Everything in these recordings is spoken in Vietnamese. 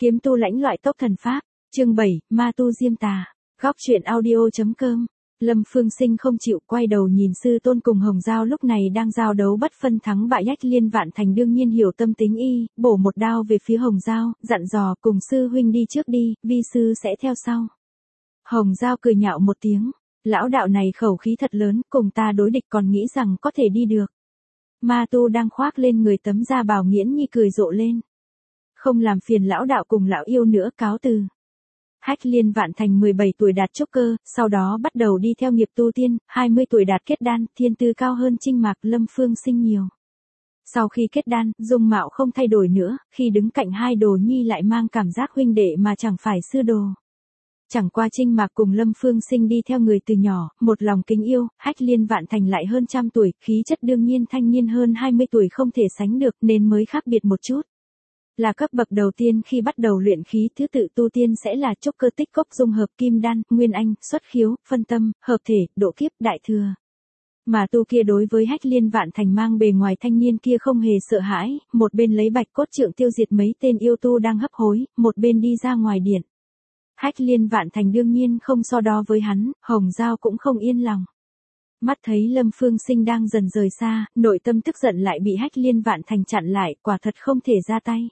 Kiếm tu lãnh loại tốc thần pháp, chương 7, ma tu diêm tà, góc truyện audio.com. Lâm Phương Sinh không chịu quay đầu nhìn sư tôn cùng Hồng Giao lúc này đang giao đấu bất phân thắng bại. Hách Liên Vạn Thành đương nhiên hiểu tâm tính y, bổ một đao về phía Hồng Giao, dặn dò cùng sư huynh đi trước đi, vi sư sẽ theo sau. Hồng Giao cười nhạo một tiếng, lão đạo này khẩu khí thật lớn, cùng ta đối địch còn nghĩ rằng có thể đi được. Ma tu đang khoác lên người tấm da bào Nghiễn Nhi cười rộ lên. Không làm phiền lão đạo cùng lão yêu nữa, cáo từ. Hách Liên Vạn Thành 17 tuổi đạt trúc cơ, sau đó bắt đầu đi theo nghiệp tu tiên, 20 tuổi đạt kết đan, thiên tư cao hơn Trinh Mạc Lâm Phương Sinh nhiều. Sau khi kết đan, dung mạo không thay đổi nữa, khi đứng cạnh hai đồ nhi lại mang cảm giác huynh đệ mà chẳng phải sư đồ. Chẳng qua Trinh Mạc cùng Lâm Phương Sinh đi theo người từ nhỏ, một lòng kính yêu, Hách Liên Vạn Thành lại hơn trăm tuổi, khí chất đương nhiên thanh niên hơn 20 tuổi không thể sánh được nên mới khác biệt một chút. Là cấp bậc đầu tiên khi bắt đầu luyện khí, thứ tự tu tiên sẽ là trúc cơ tích cốc dung hợp kim đan, nguyên anh, xuất khiếu, phân tâm, hợp thể, độ kiếp, đại thừa. Mà tu kia đối với Hách Liên Vạn Thành mang bề ngoài thanh niên kia không hề sợ hãi, một bên lấy bạch cốt trượng tiêu diệt mấy tên yêu tu đang hấp hối, một bên đi ra ngoài điện. Hách Liên Vạn Thành đương nhiên không so đo với hắn, Hồng Giao cũng không yên lòng. Mắt thấy Lâm Phương Sinh đang dần rời xa, nội tâm tức giận lại bị Hách Liên Vạn Thành chặn lại, quả thật không thể ra tay.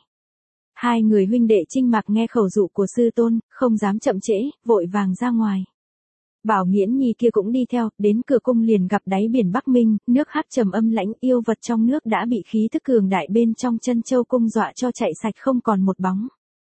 Hai người huynh đệ Trinh Mạc nghe khẩu dụ của sư tôn, không dám chậm trễ, vội vàng ra ngoài. Bảo Nghiễn Nhi kia cũng đi theo, đến cửa cung liền gặp đáy biển Bắc Minh, nước hắc trầm âm lãnh, yêu vật trong nước đã bị khí thức cường đại bên trong Chân Châu cung dọa cho chạy sạch không còn một bóng.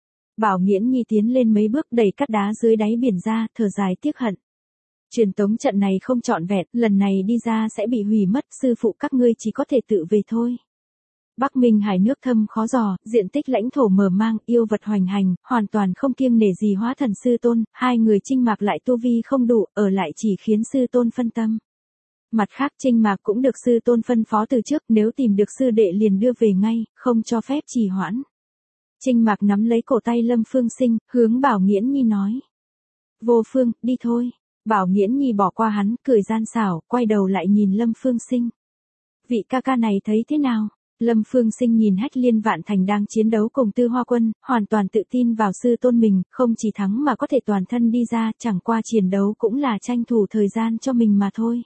Bảo Nghiễn Nhi tiến lên mấy bước đẩy cát đá dưới đáy biển ra, thở dài tiếc hận. Truyền tống trận này không trọn vẹn, lần này đi ra sẽ bị hủy mất, sư phụ các ngươi chỉ có thể tự về thôi. Bắc Minh Hải nước thâm khó dò, diện tích lãnh thổ mở mang, yêu vật hoành hành, hoàn toàn không kiêng nể gì hóa thần sư tôn, hai người Trinh Mạc lại tu vi không đủ, ở lại chỉ khiến sư tôn phân tâm. Mặt khác Trinh Mạc cũng được sư tôn phân phó từ trước, nếu tìm được sư đệ liền đưa về ngay, không cho phép trì hoãn. Trinh Mạc nắm lấy cổ tay Lâm Phương Sinh, hướng Bảo Nghiễn Nhi nói. Vô Phương, đi thôi. Bảo Nghiễn Nhi bỏ qua hắn, cười gian xảo, quay đầu lại nhìn Lâm Phương Sinh. Vị ca ca này thấy thế nào? Lâm Phương Sinh nhìn Hách Liên Vạn Thành đang chiến đấu cùng Tư Hoa Quân, hoàn toàn tự tin vào sư tôn mình, không chỉ thắng mà có thể toàn thân đi ra, chẳng qua chiến đấu cũng là tranh thủ thời gian cho mình mà thôi.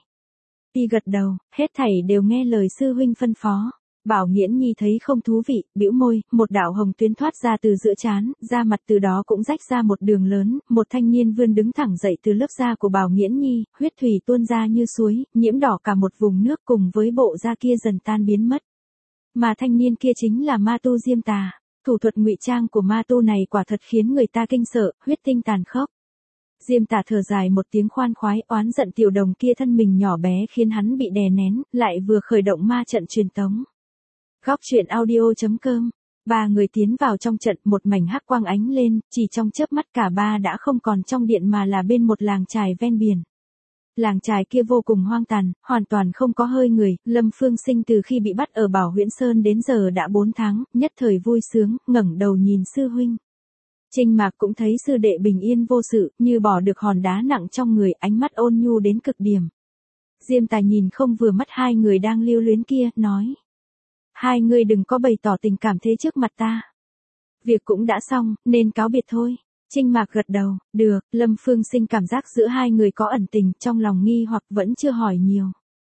Y gật đầu, hết thảy đều nghe lời sư huynh phân phó. Bảo Nghiễn Nhi thấy không thú vị, bĩu môi, một đạo hồng tuyến thoát ra từ giữa trán, da mặt từ đó cũng rách ra một đường lớn, một thanh niên vươn đứng thẳng dậy từ lớp da của Bảo Nghiễn Nhi, huyết thủy tuôn ra như suối, nhiễm đỏ cả một vùng nước cùng với bộ da kia dần tan biến mất. Mà thanh niên kia chính là ma tu diêm tà, thủ thuật ngụy trang của ma tu này quả thật khiến người ta kinh sợ, huyết tinh tàn khốc. Diêm tà thở dài một tiếng khoan khoái, oán giận tiểu đồng kia thân mình nhỏ bé khiến hắn bị đè nén, lại vừa khởi động ma trận truyền tống. Góc truyện audio.com. Ba người tiến vào trong trận, một mảnh hắc quang ánh lên, chỉ trong chớp mắt cả ba đã không còn trong điện mà là bên một làng chài ven biển. Làng chài kia vô cùng hoang tàn, hoàn toàn không có hơi người, Lâm Phương Sinh từ khi bị bắt ở Bảo Huyễn Sơn đến giờ đã 4 tháng, nhất thời vui sướng, ngẩng đầu nhìn sư huynh. Trinh Mạc cũng thấy sư đệ bình yên vô sự, như bỏ được hòn đá nặng trong người, ánh mắt ôn nhu đến cực điểm. Diêm Tà nhìn không vừa mắt hai người đang lưu luyến kia, nói. Hai người đừng có bày tỏ tình cảm thế trước mặt ta. Việc cũng đã xong, nên cáo biệt thôi. Trinh Mạc gật đầu, được, Lâm Phương Sinh cảm giác giữa hai người có ẩn tình, trong lòng nghi hoặc vẫn chưa hỏi nhiều.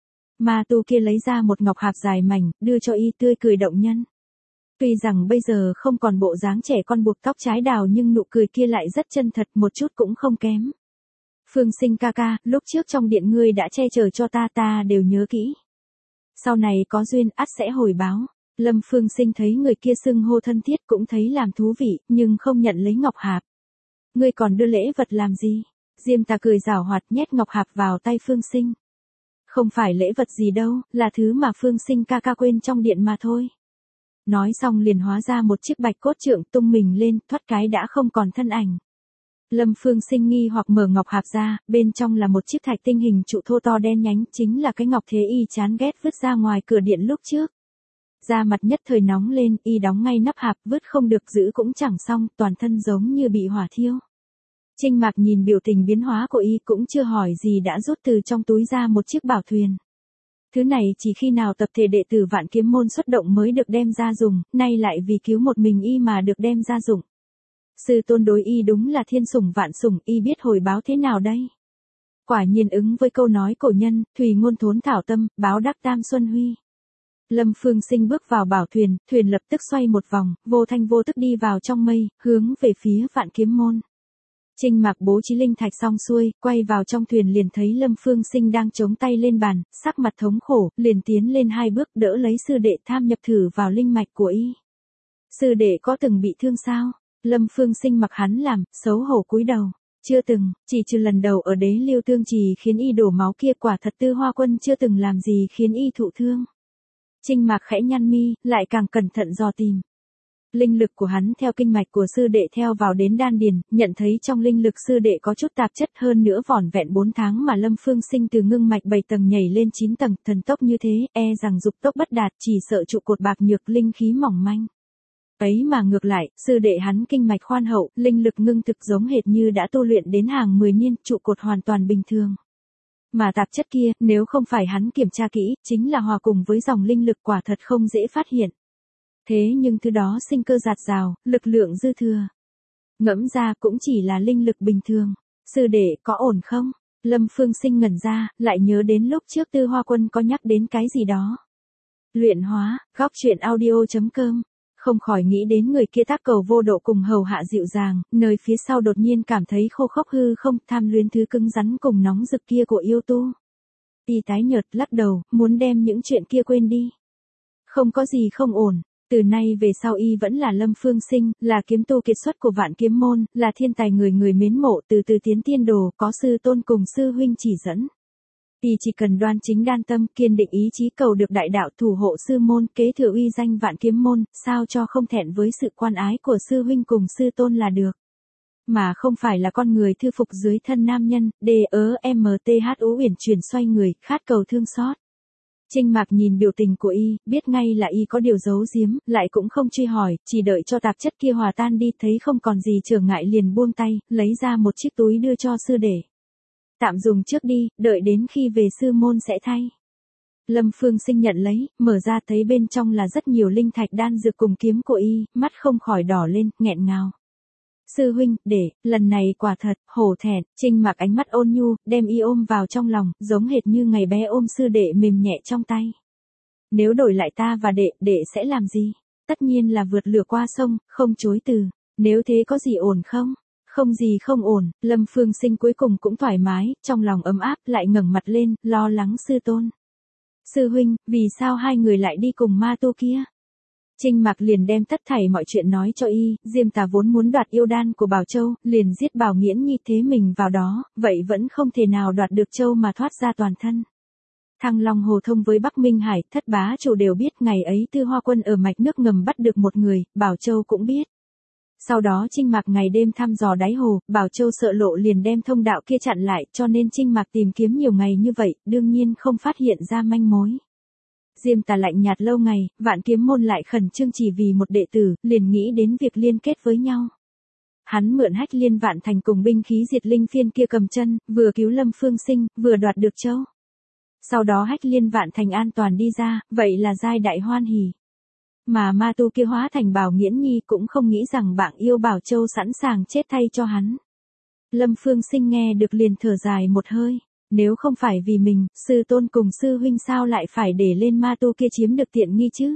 Ma tu kia lấy ra một ngọc hạp dài mảnh, đưa cho y, tươi cười động nhân. Tuy rằng bây giờ không còn bộ dáng trẻ con buộc tóc trái đào nhưng nụ cười kia lại rất chân thật, một chút cũng không kém. Phương Sinh ca ca, lúc trước trong điện ngươi đã che chở cho ta đều nhớ kỹ. Sau này có duyên ắt sẽ hồi báo. Lâm Phương Sinh thấy người kia xưng hô thân thiết cũng thấy làm thú vị, nhưng không nhận lấy ngọc hạp. Ngươi còn đưa lễ vật làm gì? Diêm Tà cười giảo hoạt nhét ngọc hạp vào tay Phương Sinh. Không phải lễ vật gì đâu, là thứ mà Phương Sinh ca ca quên trong điện mà thôi. Nói xong liền hóa ra một chiếc bạch cốt trượng tung mình lên, thoát cái đã không còn thân ảnh. Lâm Phương Sinh nghi hoặc mở ngọc hạp ra, bên trong là một chiếc thạch tinh hình trụ thô to đen nhánh, chính là cái ngọc thế y chán ghét vứt ra ngoài cửa điện lúc trước. Da mặt nhất thời nóng lên, y đóng ngay nắp hạp, vứt không được giữ cũng chẳng xong, toàn thân giống như bị hỏa thiêu. Trinh Mạc nhìn biểu tình biến hóa của y cũng chưa hỏi gì đã rút từ trong túi ra một chiếc bảo thuyền. Thứ này chỉ khi nào tập thể đệ tử Vạn Kiếm môn xuất động mới được đem ra dùng, nay lại vì cứu một mình y mà được đem ra dụng. Sư tôn đối y đúng là thiên sủng vạn sủng, y biết hồi báo thế nào đây? Quả nhiên ứng với câu nói cổ nhân, thùy ngôn thốn thảo tâm, báo đáp tam xuân huy. Lâm Phương Sinh bước vào bảo thuyền, thuyền lập tức xoay một vòng, vô thanh vô tức đi vào trong mây, hướng về phía Vạn Kiếm môn. Trinh Mạc bố trí linh thạch xong xuôi, quay vào trong thuyền liền thấy Lâm Phương Sinh đang chống tay lên bàn, sắc mặt thống khổ, liền tiến lên 2 bước đỡ lấy sư đệ tham nhập thử vào linh mạch của y. Sư đệ có từng bị thương sao? Lâm Phương Sinh mặc hắn làm, xấu hổ cúi đầu. Chưa từng, chỉ trừ lần đầu ở Đế Lưu Tương Trì khiến y đổ máu kia, quả thật Tư Hoa Quân chưa từng làm gì khiến y thụ thương. Trinh Mạc khẽ nhăn mi, lại càng cẩn thận dò tìm. Linh lực của hắn theo kinh mạch của sư đệ theo vào đến đan điền, nhận thấy trong linh lực sư đệ có chút tạp chất, hơn nữa vỏn vẹn 4 tháng mà Lâm Phương Sinh từ ngưng mạch 7 tầng nhảy lên 9 tầng, thần tốc như thế, e rằng dục tốc bất đạt, chỉ sợ trụ cột bạc nhược, linh khí mỏng manh. Ấy mà ngược lại, sư đệ hắn kinh mạch khoan hậu, linh lực ngưng thực giống hệt như đã tu luyện đến hàng 10 niên, trụ cột hoàn toàn bình thường. Mà tạp chất kia, nếu không phải hắn kiểm tra kỹ, chính là hòa cùng với dòng linh lực, quả thật không dễ phát hiện. Thế nhưng thứ đó sinh cơ dạt dào, lực lượng dư thừa. Ngẫm ra cũng chỉ là linh lực bình thường. Sư đệ có ổn không? Lâm Phương Sinh ngẩn ra, lại nhớ đến lúc trước Tư Hoa Quân có nhắc đến cái gì đó. Luyện hóa, góc truyện audio.com. Không khỏi nghĩ đến người kia tác cầu vô độ cùng hầu hạ dịu dàng, nơi phía sau đột nhiên cảm thấy khô khốc hư không, tham luyến thứ cứng rắn cùng nóng rực kia của yêu tu. Y tái nhợt lắc đầu, muốn đem những chuyện kia quên đi. Không có gì không ổn. Từ nay về sau y vẫn là Lâm Phương Sinh, là kiếm tu kiệt xuất của Vạn Kiếm môn, là thiên tài người người mến mộ, từ từ tiến tiên đồ, có sư tôn cùng sư huynh chỉ dẫn. Y chỉ cần đoan chính đan tâm, kiên định ý chí cầu được đại đạo, thủ hộ sư môn, kế thừa uy danh Vạn Kiếm môn, sao cho không thẹn với sự quan ái của sư huynh cùng sư tôn là được. Mà không phải là con người thư phục dưới thân nam nhân, DEMTHU uyển chuyển xoay người, khát cầu thương xót. Trinh Mạc nhìn biểu tình của y, biết ngay là y có điều giấu giếm, lại cũng không truy hỏi, chỉ đợi cho tạp chất kia hòa tan đi, thấy không còn gì trở ngại liền buông tay, lấy ra một chiếc túi đưa cho sư đệ. Tạm dùng trước đi, đợi đến khi về sư môn sẽ thay. Lâm Phương Sinh nhận lấy, mở ra thấy bên trong là rất nhiều linh thạch đan dược cùng kiếm của y, mắt không khỏi đỏ lên, nghẹn ngào. Sư huynh, lần này quả thật, hổ thẹn. Trinh Mạc ánh mắt ôn nhu, đem y ôm vào trong lòng, giống hệt như ngày bé ôm sư đệ mềm nhẹ trong tay. Nếu đổi lại ta và đệ sẽ làm gì? Tất nhiên là vượt lửa qua sông, không chối từ. Nếu thế có gì ổn không? Không gì không ổn. Lâm Phương Sinh cuối cùng cũng thoải mái, trong lòng ấm áp, lại ngẩng mặt lên, lo lắng sư tôn. Sư huynh, vì sao hai người lại đi cùng ma tu kia? Trinh Mạc liền đem tất thảy mọi chuyện nói cho y, Diêm Tà vốn muốn đoạt yêu đan của Bảo Châu, liền giết Bảo Nghiễn Nhi, thế mình vào đó, vậy vẫn không thể nào đoạt được châu mà thoát ra toàn thân. Thăng Long Hồ thông với Bắc Minh Hải, thất bá chủ đều biết, ngày ấy Tư Hoa Quân ở mạch nước ngầm bắt được một người, Bảo Châu cũng biết. Sau đó Trinh Mạc ngày đêm thăm dò đáy hồ, Bảo Châu sợ lộ liền đem thông đạo kia chặn lại, cho nên Trinh Mạc tìm kiếm nhiều ngày như vậy, đương nhiên không phát hiện ra manh mối. Diêm Tà lạnh nhạt lâu ngày, Vạn Kiếm môn lại khẩn trương chỉ vì một đệ tử, liền nghĩ đến việc liên kết với nhau. Hắn mượn Hách Liên Vạn Thành cùng binh khí diệt linh phiên kia cầm chân, vừa cứu Lâm Phương Sinh, vừa đoạt được châu. Sau đó Hách Liên Vạn Thành an toàn đi ra, vậy là giai đại hoan hỉ. Mà ma tu kia hóa thành Bảo Nghiễn Nhi cũng không nghĩ rằng bạn yêu Bảo Châu sẵn sàng chết thay cho hắn. Lâm Phương Sinh nghe được liền thở dài một hơi. Nếu không phải vì mình, sư tôn cùng sư huynh sao lại phải để lên ma tu kia chiếm được tiện nghi chứ?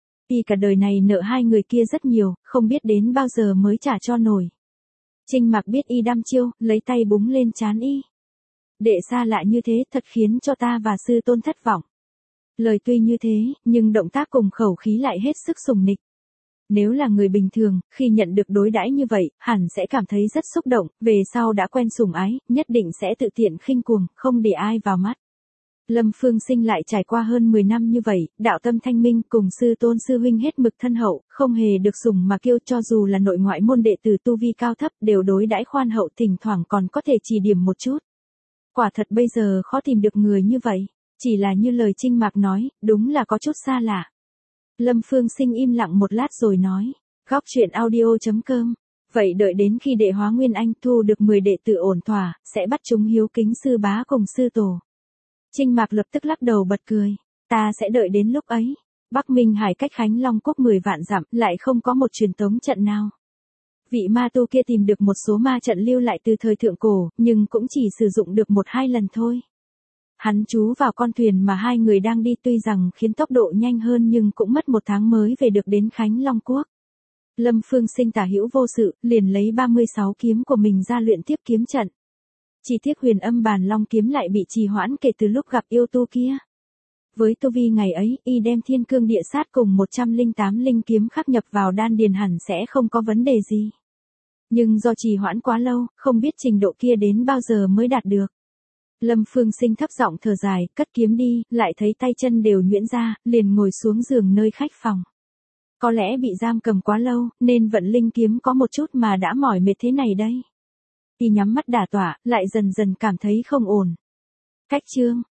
Y cả đời này nợ hai người kia rất nhiều, không biết đến bao giờ mới trả cho nổi. Trinh Mạc biết y đăm chiêu, lấy tay búng lên trán y. Đệ xa lạ như thế thật khiến cho ta và sư tôn thất vọng. Lời tuy như thế, nhưng động tác cùng khẩu khí lại hết sức sùng nịch. Nếu là người bình thường, khi nhận được đối đãi như vậy, hẳn sẽ cảm thấy rất xúc động, về sau đã quen sủng ái, nhất định sẽ tự tiện khinh cuồng, không để ai vào mắt. Lâm Phương Sinh lại trải qua hơn 10 năm như vậy, đạo tâm thanh minh cùng sư tôn sư huynh hết mực thân hậu, không hề được sủng mà kiêu, cho dù là nội ngoại môn đệ tử tu vi cao thấp đều đối đãi khoan hậu, thỉnh thoảng còn có thể chỉ điểm một chút. Quả thật bây giờ khó tìm được người như vậy, chỉ là như lời Trinh Mạc nói, đúng là có chút xa lạ. Lâm Phương Sinh im lặng một lát rồi nói, góc truyện audio.com, vậy đợi đến khi đệ hóa Nguyên Anh thu được 10 đệ tử ổn thỏa, sẽ bắt chúng hiếu kính sư bá cùng sư tổ. Trinh Mạc lập tức lắc đầu bật cười, ta sẽ đợi đến lúc ấy. Bắc Minh Hải cách Khánh Long Quốc 10 vạn dặm, lại không có một truyền tống trận nào. Vị ma tu kia tìm được một số ma trận lưu lại từ thời thượng cổ, nhưng cũng chỉ sử dụng được 1-2 lần thôi. Hắn trú vào con thuyền mà hai người đang đi, tuy rằng khiến tốc độ nhanh hơn nhưng cũng mất 1 tháng mới về được đến Khánh Long Quốc. Lâm Phương Sinh tả hữu vô sự, liền lấy 36 kiếm của mình ra luyện tiếp kiếm trận. Chỉ tiếc Huyền Âm Bàn Long kiếm lại bị trì hoãn kể từ lúc gặp yêu tu kia. Với tu vi ngày ấy, y đem Thiên Cương Địa Sát cùng 108 linh kiếm khắc nhập vào đan điền hẳn sẽ không có vấn đề gì. Nhưng do trì hoãn quá lâu, không biết trình độ kia đến bao giờ mới đạt được. Lâm Phương Sinh thấp giọng thở dài, cất kiếm đi, lại thấy tay chân đều nhuyễn ra, liền ngồi xuống giường nơi khách phòng. Có lẽ bị giam cầm quá lâu, nên vận linh kiếm có một chút mà đã mỏi mệt thế này đây. Y nhắm mắt đả tọa, lại dần dần cảm thấy không ổn. Cách chương